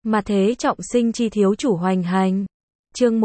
Mà thế trọng sinh chi thiếu chủ hoành hành. Chương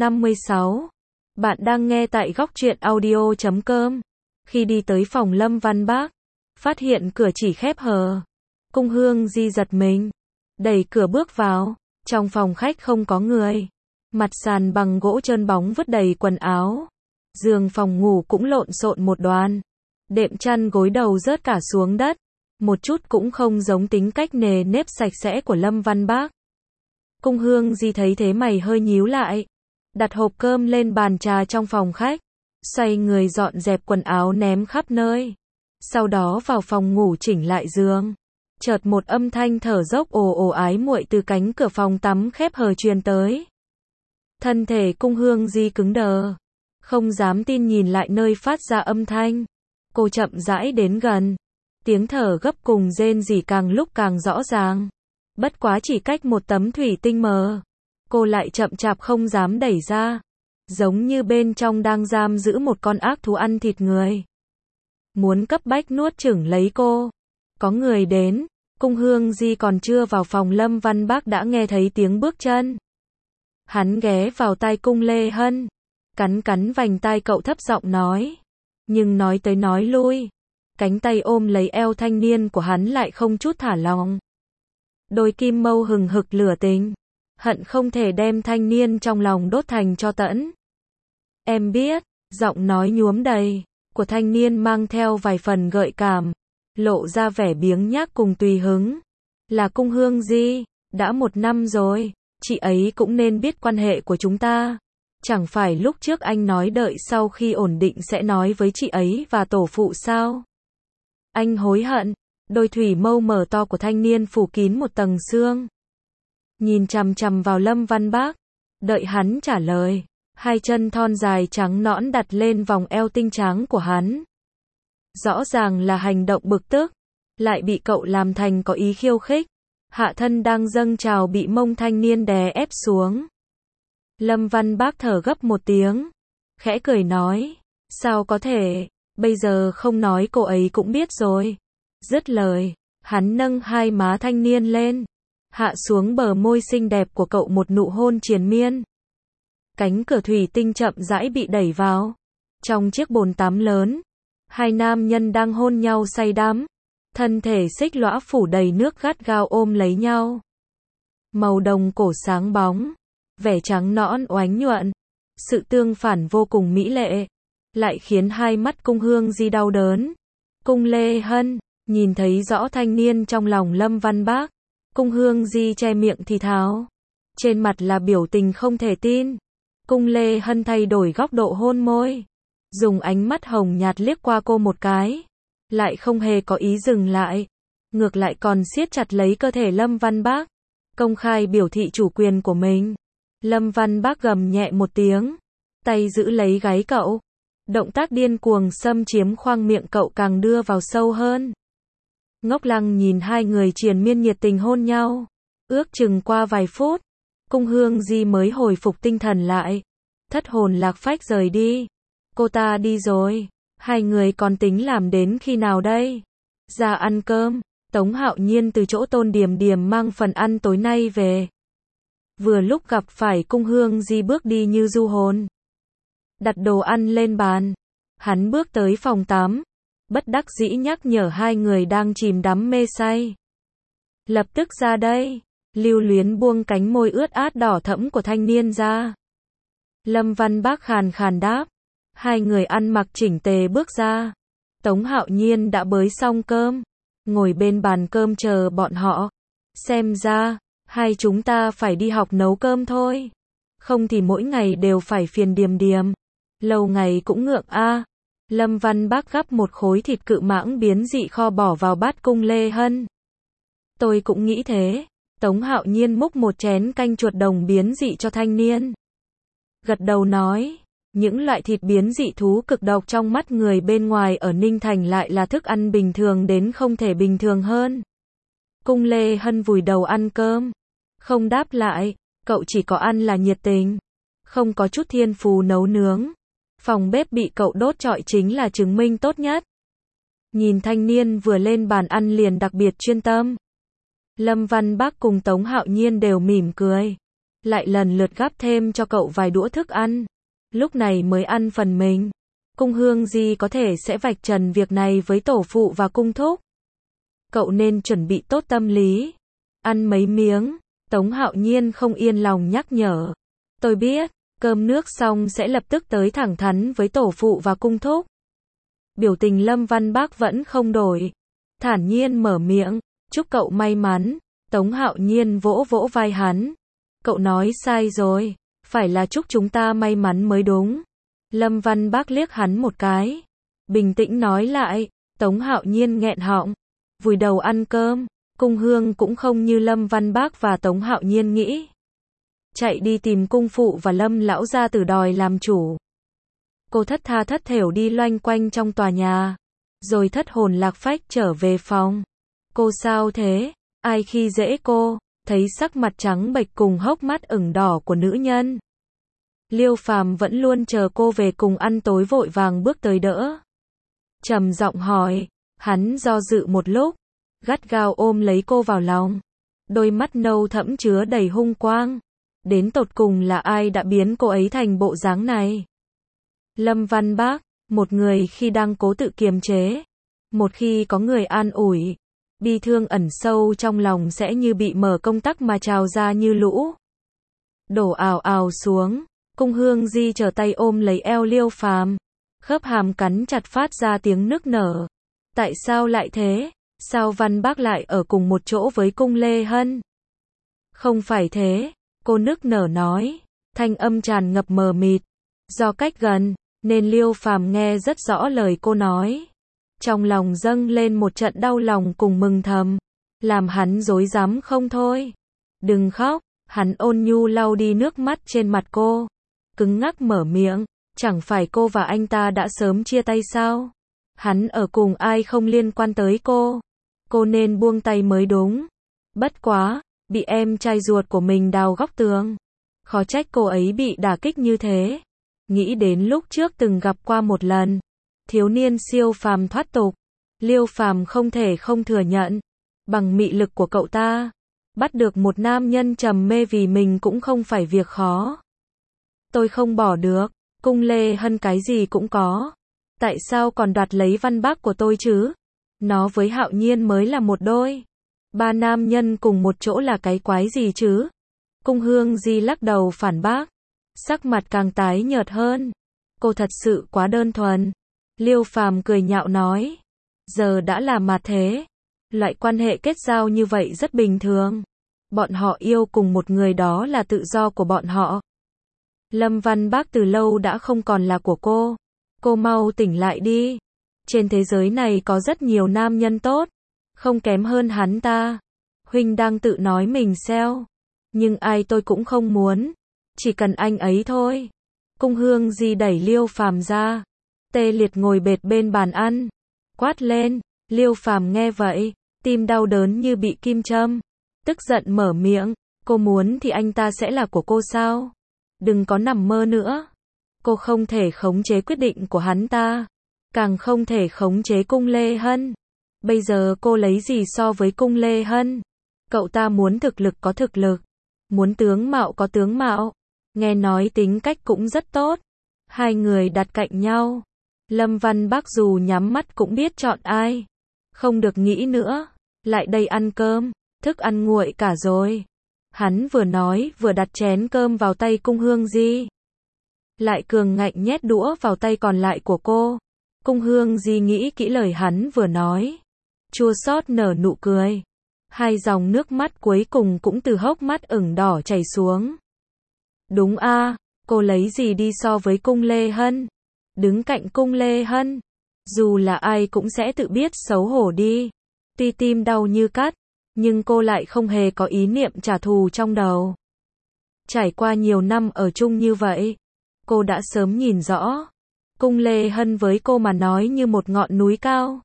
156. Bạn đang nghe tại góc truyện audio.com. Khi đi tới phòng Lâm Văn Bác, phát hiện cửa chỉ khép hờ. Cung Hương Di giật mình, đẩy cửa bước vào. Trong phòng khách không có người. Mặt sàn bằng gỗ trơn bóng vứt đầy quần áo. Giường phòng ngủ cũng lộn xộn một đoàn. Đệm chăn gối đầu rớt cả xuống đất. Một chút cũng không giống tính cách nề nếp sạch sẽ của Lâm Văn Bác. Cung Hương Di thấy thế mày hơi nhíu lại. Đặt hộp cơm lên bàn trà trong phòng khách. Xoay người dọn dẹp quần áo ném khắp nơi. Sau đó vào phòng ngủ chỉnh lại giường. Chợt một âm thanh thở dốc ồ ồ ái muội từ cánh cửa phòng tắm khép hờ truyền tới. Thân thể Cung Hương Di cứng đờ. Không dám tin nhìn lại nơi phát ra âm thanh. Cô chậm rãi đến gần. Tiếng thở gấp cùng rên rỉ càng lúc càng rõ ràng. Bất quá chỉ cách một tấm thủy tinh mờ. Cô lại chậm chạp không dám đẩy ra. Giống như bên trong đang giam giữ một con ác thú ăn thịt người. Muốn cấp bách nuốt chửng lấy cô. Có người đến. Cung Hương Di còn chưa vào phòng Lâm Văn Bác đã nghe thấy tiếng bước chân. Hắn ghé vào tai Cung Lê Hân. Cắn cắn vành tai cậu thấp giọng nói. Nhưng nói tới nói lui. Cánh tay ôm lấy eo thanh niên của hắn lại không chút thả lỏng. Đôi kim mâu hừng hực lửa tình. Hận không thể đem thanh niên trong lòng đốt thành tro tẫn. Em biết, giọng nói nhuốm đầy, của thanh niên mang theo vài phần gợi cảm. Lộ ra vẻ biếng nhác cùng tùy hứng. Là Cung Hương Di, đã 1 năm rồi, chị ấy cũng nên biết quan hệ của chúng ta. Chẳng phải lúc trước anh nói đợi sau khi ổn định sẽ nói với chị ấy và tổ phụ sao? Anh hối hận. Đôi thủy mâu mở to của thanh niên phủ kín một tầng sương. Nhìn chằm chằm vào Lâm Văn Bác. Đợi hắn trả lời. Hai chân thon dài trắng nõn đặt lên vòng eo tinh trắng của hắn. Rõ ràng là hành động bực tức. Lại bị cậu làm thành có ý khiêu khích. Hạ thân đang dâng trào bị mông thanh niên đè ép xuống. Lâm Văn Bác thở gấp một tiếng. Khẽ cười nói. Sao có thể, bây giờ không nói cô ấy cũng biết rồi. Dứt lời, hắn nâng hai má thanh niên lên. Hạ xuống bờ môi xinh đẹp của cậu một nụ hôn triền miên. Cánh cửa thủy tinh chậm rãi bị đẩy vào. Trong chiếc bồn tắm lớn, hai nam nhân đang hôn nhau say đắm. Thân thể xích lõa phủ đầy nước gắt gao ôm lấy nhau. Màu đồng cổ sáng bóng. Vẻ trắng nõn oánh nhuận. Sự tương phản vô cùng mỹ lệ. Lại khiến hai mắt Cung Hương Di đau đớn. Cung Lê Hân, nhìn thấy rõ thanh niên trong lòng Lâm Văn Bác. Cung Hương Di che miệng thì thào. Trên mặt là biểu tình không thể tin. Cung Lê Hân thay đổi góc độ hôn môi. Dùng ánh mắt hồng nhạt liếc qua cô một cái. Lại không hề có ý dừng lại. Ngược lại còn siết chặt lấy cơ thể Lâm Văn Bác. Công khai biểu thị chủ quyền của mình. Lâm Văn Bác gầm nhẹ một tiếng. Tay giữ lấy gáy cậu. Động tác điên cuồng xâm chiếm khoang miệng cậu càng đưa vào sâu hơn. Ngốc lăng nhìn hai người triền miên nhiệt tình hôn nhau. Ước chừng qua vài phút. Cung Hương Di mới hồi phục tinh thần lại. Thất hồn lạc phách rời đi. Cô ta đi rồi. Hai người còn tính làm đến khi nào đây? Ra ăn cơm. Tống Hạo Nhiên từ chỗ Tôn Điềm Điềm mang phần ăn tối nay về. Vừa lúc gặp phải Cung Hương Di bước đi như du hồn. Đặt đồ ăn lên bàn. Hắn bước tới phòng tắm. Bất đắc dĩ nhắc nhở hai người đang chìm đắm mê say. Lập tức ra đây. Lưu Luyến buông cánh môi ướt át đỏ thẫm của thanh niên ra. Lâm Văn Bác khàn khàn đáp. Hai người ăn mặc chỉnh tề bước ra. Tống Hạo Nhiên đã bới xong cơm. Ngồi bên bàn cơm chờ bọn họ. Xem ra, hai chúng ta phải đi học nấu cơm thôi. Không thì mỗi ngày đều phải phiền Điềm Điềm. Lâu ngày cũng ngượng a. Lâm Văn Bác gắp một khối thịt cự mãng biến dị kho bỏ vào bát Cung Lê Hân. Tôi cũng nghĩ thế. Tống Hạo Nhiên múc một chén canh chuột đồng biến dị cho thanh niên. Gật đầu nói. Những loại thịt biến dị thú cực độc trong mắt người bên ngoài ở Ninh Thành lại là thức ăn bình thường đến không thể bình thường hơn. Cung Lê Hân vùi đầu ăn cơm. Không đáp lại. Cậu chỉ có ăn là nhiệt tình. Không có chút thiên phú nấu nướng. Phòng bếp bị cậu đốt trọi chính là chứng minh tốt nhất. Nhìn thanh niên vừa lên bàn ăn liền đặc biệt chuyên tâm. Lâm Văn Bác cùng Tống Hạo Nhiên đều mỉm cười. Lại lần lượt gắp thêm cho cậu vài đũa thức ăn. Lúc này mới ăn phần mình. Cung Hương Di có thể sẽ vạch trần việc này với tổ phụ và cung thúc. Cậu nên chuẩn bị tốt tâm lý. Ăn mấy miếng. Tống Hạo Nhiên không yên lòng nhắc nhở. Tôi biết, cơm nước xong sẽ lập tức tới thẳng thắn với tổ phụ và cung thúc. Biểu tình Lâm Văn Bác vẫn không đổi. Thản nhiên mở miệng. Chúc cậu may mắn. Tống Hạo Nhiên vỗ vỗ vai hắn. Cậu nói sai rồi. Phải là chúc chúng ta may mắn mới đúng. Lâm Văn Bác liếc hắn một cái. Bình tĩnh nói lại. Tống Hạo Nhiên nghẹn họng. Vùi đầu ăn cơm. Cung Hương cũng không như Lâm Văn Bác và Tống Hạo Nhiên nghĩ. Chạy đi tìm cung phụ và Lâm lão gia tử đòi làm chủ. Cô thất tha thất thểu đi loanh quanh trong tòa nhà. Rồi thất hồn lạc phách trở về phòng. Cô sao thế? Ai khi dễ cô? Thấy sắc mặt trắng bệch cùng hốc mắt ửng đỏ của nữ nhân. Liêu Phàm vẫn luôn chờ cô về cùng ăn tối vội vàng bước tới đỡ. Trầm giọng hỏi. Hắn do dự một lúc. Gắt gao ôm lấy cô vào lòng. Đôi mắt nâu thẫm chứa đầy hung quang. Đến tột cùng là ai đã biến cô ấy thành bộ dáng này? Lâm Văn Bác, một người khi đang cố tự kiềm chế. Một khi có người an ủi. Bi thương ẩn sâu trong lòng sẽ như bị mở công tắc mà trào ra như lũ. Đổ ào ào xuống. Cung Hương Di trở tay ôm lấy eo Liêu Phàm. Khớp hàm cắn chặt phát ra tiếng nức nở. Tại sao lại thế? Sao Văn Bác lại ở cùng một chỗ với Cung Lê Hân? Không phải thế, cô nức nở nói. Thanh âm tràn ngập mờ mịt. Do cách gần, nên Liêu Phàm nghe rất rõ lời cô nói. Trong lòng dâng lên một trận đau lòng cùng mừng thầm. Làm hắn rối rắm không thôi. Đừng khóc, hắn ôn nhu lau đi nước mắt trên mặt cô. Cứng ngắc mở miệng, chẳng phải cô và anh ta đã sớm chia tay sao? Hắn ở cùng ai không liên quan tới cô. Cô nên buông tay mới đúng. Bất quá, bị em trai ruột của mình đào góc tường. Khó trách cô ấy bị đả kích như thế. Nghĩ đến lúc trước từng gặp qua một lần. Thiếu niên siêu phàm thoát tục. Liêu Phàm không thể không thừa nhận. Bằng mị lực của cậu ta, bắt được một nam nhân trầm mê vì mình cũng không phải việc khó. Tôi không bỏ được. Cung Lê Hân cái gì cũng có. Tại sao còn đoạt lấy Văn Bác của tôi chứ? Nó với Hạo Nhiên mới là một đôi. Ba nam nhân cùng một chỗ là cái quái gì chứ? Cung Hương Di lắc đầu phản bác. Sắc mặt càng tái nhợt hơn. Cô thật sự quá đơn thuần. Liêu Phàm cười nhạo nói. Giờ đã là mà thế. Loại quan hệ kết giao như vậy rất bình thường. Bọn họ yêu cùng một người đó là tự do của bọn họ. Lâm Văn Bác từ lâu đã không còn là của cô. Cô mau tỉnh lại đi. Trên thế giới này có rất nhiều nam nhân tốt. Không kém hơn hắn ta. Huynh đang tự nói mình xeo. Nhưng ai tôi cũng không muốn. Chỉ cần anh ấy thôi. Cung Hương Di đẩy Liêu Phàm ra. Tê liệt ngồi bệt bên bàn ăn. Quát lên. Liêu Phàm nghe vậy. Tim đau đớn như bị kim châm. Tức giận mở miệng. Cô muốn thì anh ta sẽ là của cô sao? Đừng có nằm mơ nữa. Cô không thể khống chế quyết định của hắn ta. Càng không thể khống chế Cung Lê Hân. Bây giờ cô lấy gì so với Cung Lê Hân? Cậu ta muốn thực lực có thực lực. Muốn tướng mạo có tướng mạo. Nghe nói tính cách cũng rất tốt. Hai người đặt cạnh nhau. Lâm Văn Bác dù nhắm mắt cũng biết chọn ai. Không được nghĩ nữa. Lại đây ăn cơm. Thức ăn nguội cả rồi. Hắn vừa nói vừa đặt chén cơm vào tay Cung Hương Di. Lại cường ngạnh nhét đũa vào tay còn lại của cô. Cung Hương Di nghĩ kỹ lời hắn vừa nói. Chua xót nở nụ cười. Hai dòng nước mắt cuối cùng cũng từ hốc mắt ửng đỏ chảy xuống. Đúng a, cô lấy gì đi so với Cung Lê Hân? Đứng cạnh Cung Lê Hân. Dù là ai cũng sẽ tự biết xấu hổ đi. Tuy tim đau như cắt. Nhưng cô lại không hề có ý niệm trả thù trong đầu. Trải qua nhiều năm ở chung như vậy. Cô đã sớm nhìn rõ. Cung Lê Hân với cô mà nói như một ngọn núi cao.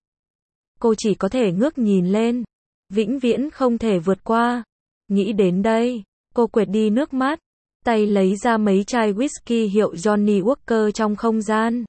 Cô chỉ có thể ngước nhìn lên. Vĩnh viễn không thể vượt qua. Nghĩ đến đây, cô quệt đi nước mắt. Tay lấy ra mấy chai whisky hiệu Johnny Walker trong không gian.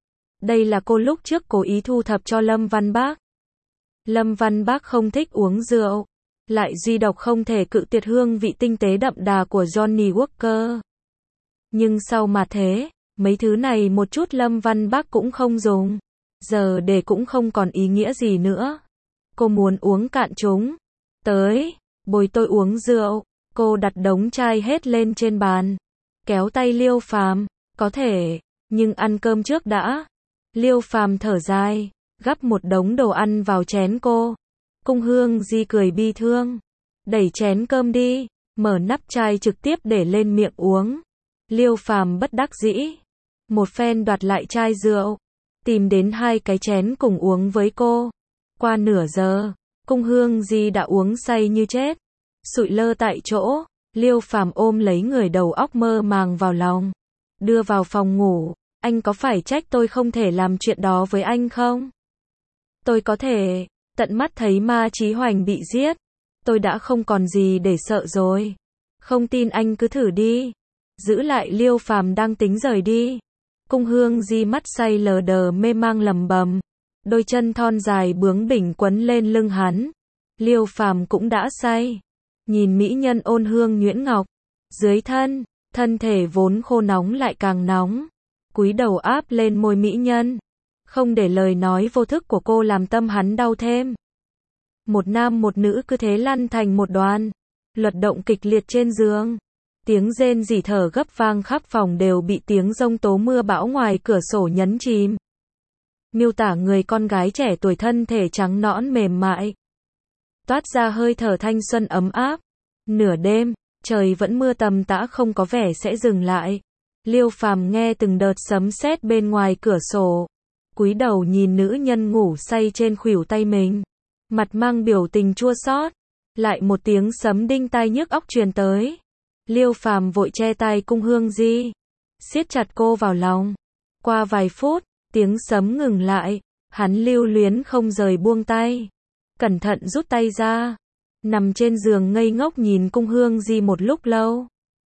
Đây là cô lúc trước cố ý thu thập cho Lâm Văn Bác. Lâm Văn Bác không thích uống rượu. lại duy độc không thể cự tuyệt hương vị tinh tế đậm đà của Johnny Walker. Nhưng sau mà thế, mấy thứ này một chút Lâm Văn Bác cũng không dùng. Giờ để cũng không còn ý nghĩa gì nữa. Cô muốn uống cạn chúng. Tới, bồi tôi uống rượu. Cô đặt đống chai hết lên trên bàn. Kéo tay Liêu Phàm, có thể, nhưng ăn cơm trước đã. Liêu Phàm thở dài, gắp một đống đồ ăn vào chén cô. Cung Hương Di cười bi thương. Đẩy chén cơm đi, mở nắp chai trực tiếp để lên miệng uống. Liêu Phàm bất đắc dĩ. Một phen đoạt lại chai rượu. Tìm đến 2 cái chén cùng uống với cô. Qua nửa giờ, Cung Hương Di đã uống say như chết. Sụi lơ tại chỗ, Liêu Phàm ôm lấy người đầu óc mơ màng vào lòng. Đưa vào phòng ngủ, anh có phải trách tôi không thể làm chuyện đó với anh không? Tôi có thể, tận mắt thấy Ma Chí Hoành bị giết. Tôi đã không còn gì để sợ rồi. Không tin anh cứ thử đi. Giữ lại Liêu Phàm đang tính rời đi. Cung Hương Di mắt say lờ đờ mê mang lầm bầm. Đôi chân thon dài bướng bỉnh quấn lên lưng hắn. Liêu Phàm cũng đã say. Nhìn mỹ nhân ôn hương nhuyễn ngọc. Dưới thân thể vốn khô nóng lại càng nóng. Cúi đầu áp lên môi mỹ nhân. Không để lời nói vô thức của cô làm tâm hắn đau thêm. Một nam một nữ cứ thế lăn thành một đoàn. Luật động kịch liệt trên giường. Tiếng rên rỉ thở gấp vang khắp phòng đều bị tiếng giông tố mưa bão ngoài cửa sổ nhấn chìm. Miêu tả người con gái trẻ tuổi thân thể trắng nõn mềm mại. Toát ra hơi thở thanh xuân ấm áp. Nửa đêm, trời vẫn mưa tầm tã không có vẻ sẽ dừng lại. Liêu Phàm nghe từng đợt sấm sét bên ngoài cửa sổ. Cúi đầu nhìn nữ nhân ngủ say trên khuỷu tay mình. Mặt mang biểu tình chua xót. Lại một tiếng sấm đinh tai nhức óc truyền tới. Liêu Phàm vội che tay Cung Hương Di. Siết chặt cô vào lòng. Qua vài phút, tiếng sấm ngừng lại. Hắn lưu luyến không rời buông tay. Cẩn thận rút tay ra. Nằm trên giường ngây ngốc nhìn Cung Hương Di một lúc lâu.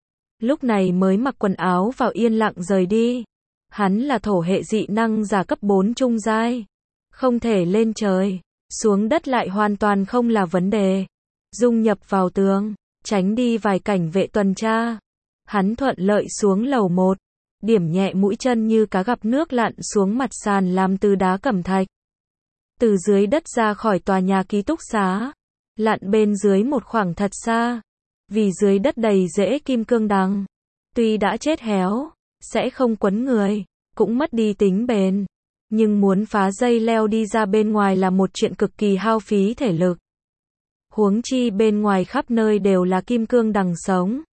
Lúc này mới mặc quần áo vào yên lặng rời đi. Hắn là thổ hệ dị năng giả cấp 4 trung giai. Không thể lên trời. Xuống đất lại hoàn toàn không là vấn đề. Dung nhập vào tường. Tránh đi vài cảnh vệ tuần tra. Hắn thuận lợi xuống lầu 1. Điểm nhẹ mũi chân như cá gặp nước lặn xuống mặt sàn làm từ đá cẩm thạch. Từ dưới đất ra khỏi tòa nhà ký túc xá. Lặn bên dưới một khoảng thật xa. Vì dưới đất đầy rễ kim cương đằng. Tuy đã chết héo, sẽ không quấn người, cũng mất đi tính bền. Nhưng muốn phá dây leo đi ra bên ngoài là một chuyện cực kỳ hao phí thể lực. Huống chi bên ngoài khắp nơi đều là kim cương đằng sống.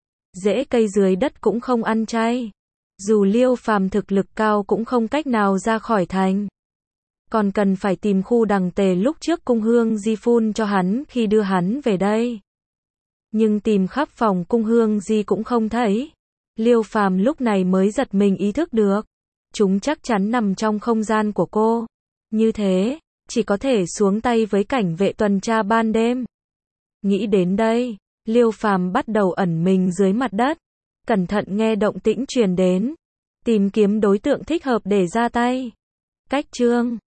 Rễ cây dưới đất cũng không ăn chay. Dù Liêu Phàm thực lực cao cũng không cách nào ra khỏi thành. Còn cần phải tìm khu đằng tề lúc trước Cung Hương Di phun cho hắn khi đưa hắn về đây. Nhưng tìm khắp phòng Cung Hương Di cũng không thấy. Liêu Phàm lúc này mới giật mình ý thức được. Chúng chắc chắn nằm trong không gian của cô. Như thế, chỉ có thể xuống tay với cảnh vệ tuần tra ban đêm. Nghĩ đến đây, Liêu Phàm bắt đầu ẩn mình dưới mặt đất. Cẩn thận nghe động tĩnh truyền đến. Tìm kiếm đối tượng thích hợp để ra tay. Cách chương